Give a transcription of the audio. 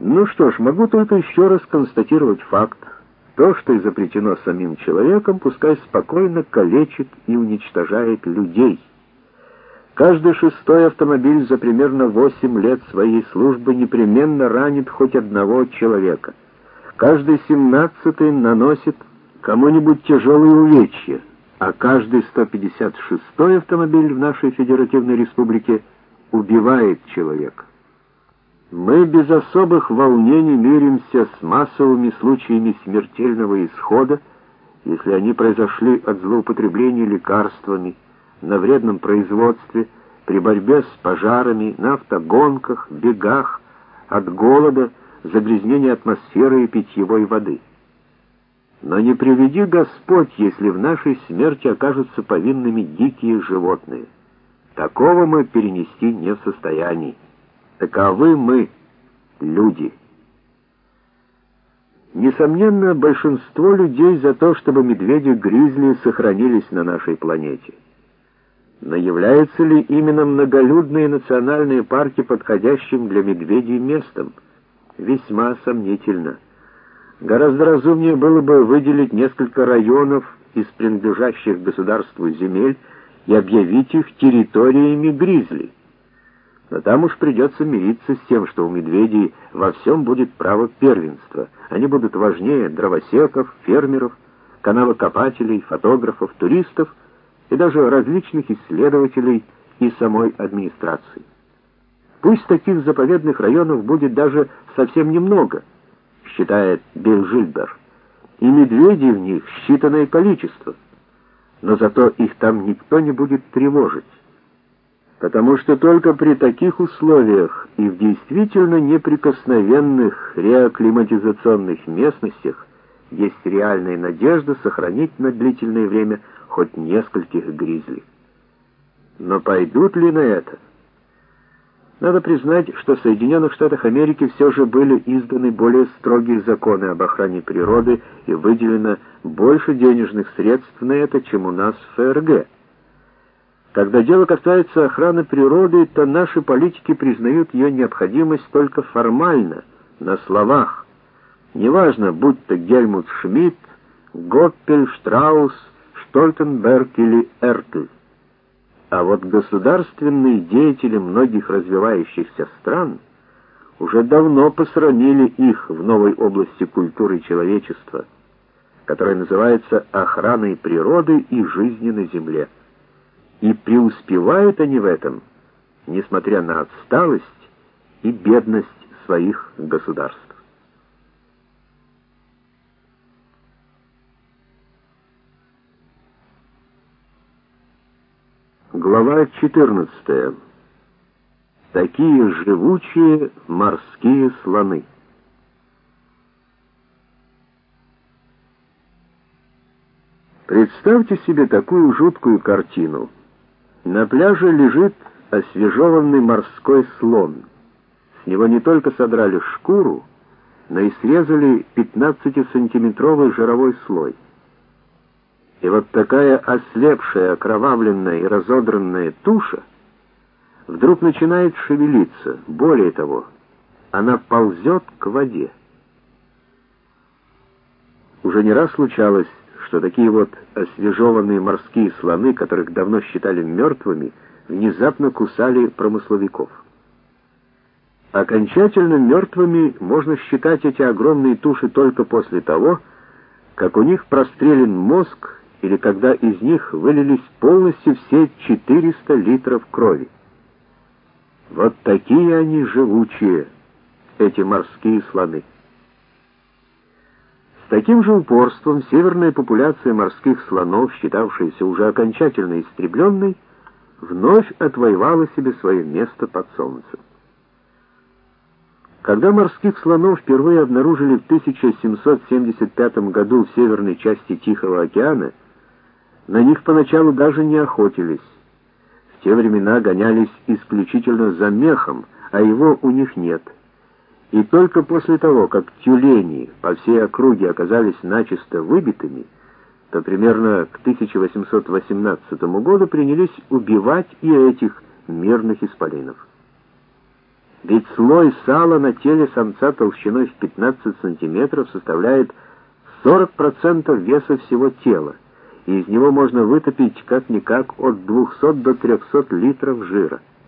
Ну что ж, могу только еще раз констатировать факт. То, что изобретено самим человеком, пускай спокойно калечит и уничтожает людей. Каждый шестой автомобиль за примерно 8 лет своей службы непременно ранит хоть одного человека. Каждый 17-й наносит кому-нибудь тяжелые увечья, а каждый 156-й автомобиль в нашей федеративной республике убивает человека. Мы без особых волнений миримся с массовыми случаями смертельного исхода, если они произошли от злоупотребления лекарствами, на вредном производстве, при борьбе с пожарами, на автогонках, бегах, от голода, загрязнения атмосферы и питьевой воды. Но не приведи Господь, если в нашей смерти окажутся повинными дикие животные. Такого мы перенести не в состоянии. Таковы мы, люди. Несомненно, большинство людей за то, чтобы медведи-гризли сохранились на нашей планете. Но являются ли именно многолюдные национальные парки подходящим для медведей местом? Весьма сомнительно. Гораздо разумнее было бы выделить несколько районов из принадлежащих государству земель и объявить их территориями гризли. Но там уж придется мириться с тем, что у медведей во всем будет право первенства. Они будут важнее дровосеков, фермеров, канавокопателей, фотографов, туристов и даже различных исследователей и самой администрации. Пусть таких заповедных районов будет даже совсем немного, считает Бельжильбер, и медведей в них считанное количество, но зато их там никто не будет тревожить. Потому что только при таких условиях и в действительно неприкосновенных реакклиматизационных местностях есть реальная надежда сохранить на длительное время хоть нескольких гризли. Но пойдут ли на это? Надо признать, что в Соединенных Штатах Америки все же были изданы более строгие законы об охране природы и выделено больше денежных средств на это, чем у нас в ФРГ. Когда дело касается охраны природы, то наши политики признают ее необходимость только формально, на словах. Неважно, будь то Гельмут Шмидт, Гоппель, Штраус, Штольтенберг или Эртль. А вот государственные деятели многих развивающихся стран уже давно посрамили их в новой области культуры человечества, которая называется охраной природы и жизни на земле. И преуспевают они в этом, несмотря на отсталость и бедность своих государств. Глава 14. Такие живучие морские слоны. Представьте себе такую жуткую картину. На пляже лежит освежеванный морской слон. С него не только содрали шкуру, но и срезали 15-сантиметровый жировой слой. И вот такая ослепшая, окровавленная и разодранная туша вдруг начинает шевелиться. Более того, она ползет к воде. Уже не раз случалось, что такие вот освежеванные морские слоны, которых давно считали мертвыми, внезапно кусали промысловиков. Окончательно мертвыми можно считать эти огромные туши только после того, как у них прострелен мозг или когда из них вылились полностью все 400 литров крови. Вот такие они живучие, эти морские слоны. С таким же упорством северная популяция морских слонов, считавшаяся уже окончательно истребленной, вновь отвоевала себе свое место под солнцем. Когда морских слонов впервые обнаружили в 1775 году в северной части Тихого океана, на них поначалу даже не охотились. В те времена гонялись исключительно за мехом, а его у них нет. И только после того, как тюлени по всей округе оказались начисто выбитыми, то примерно к 1818 году принялись убивать и этих мирных исполинов. Ведь слой сала на теле самца толщиной в 15 сантиметров составляет 40% веса всего тела, и из него можно вытопить как-никак от 200 до 300 литров жира.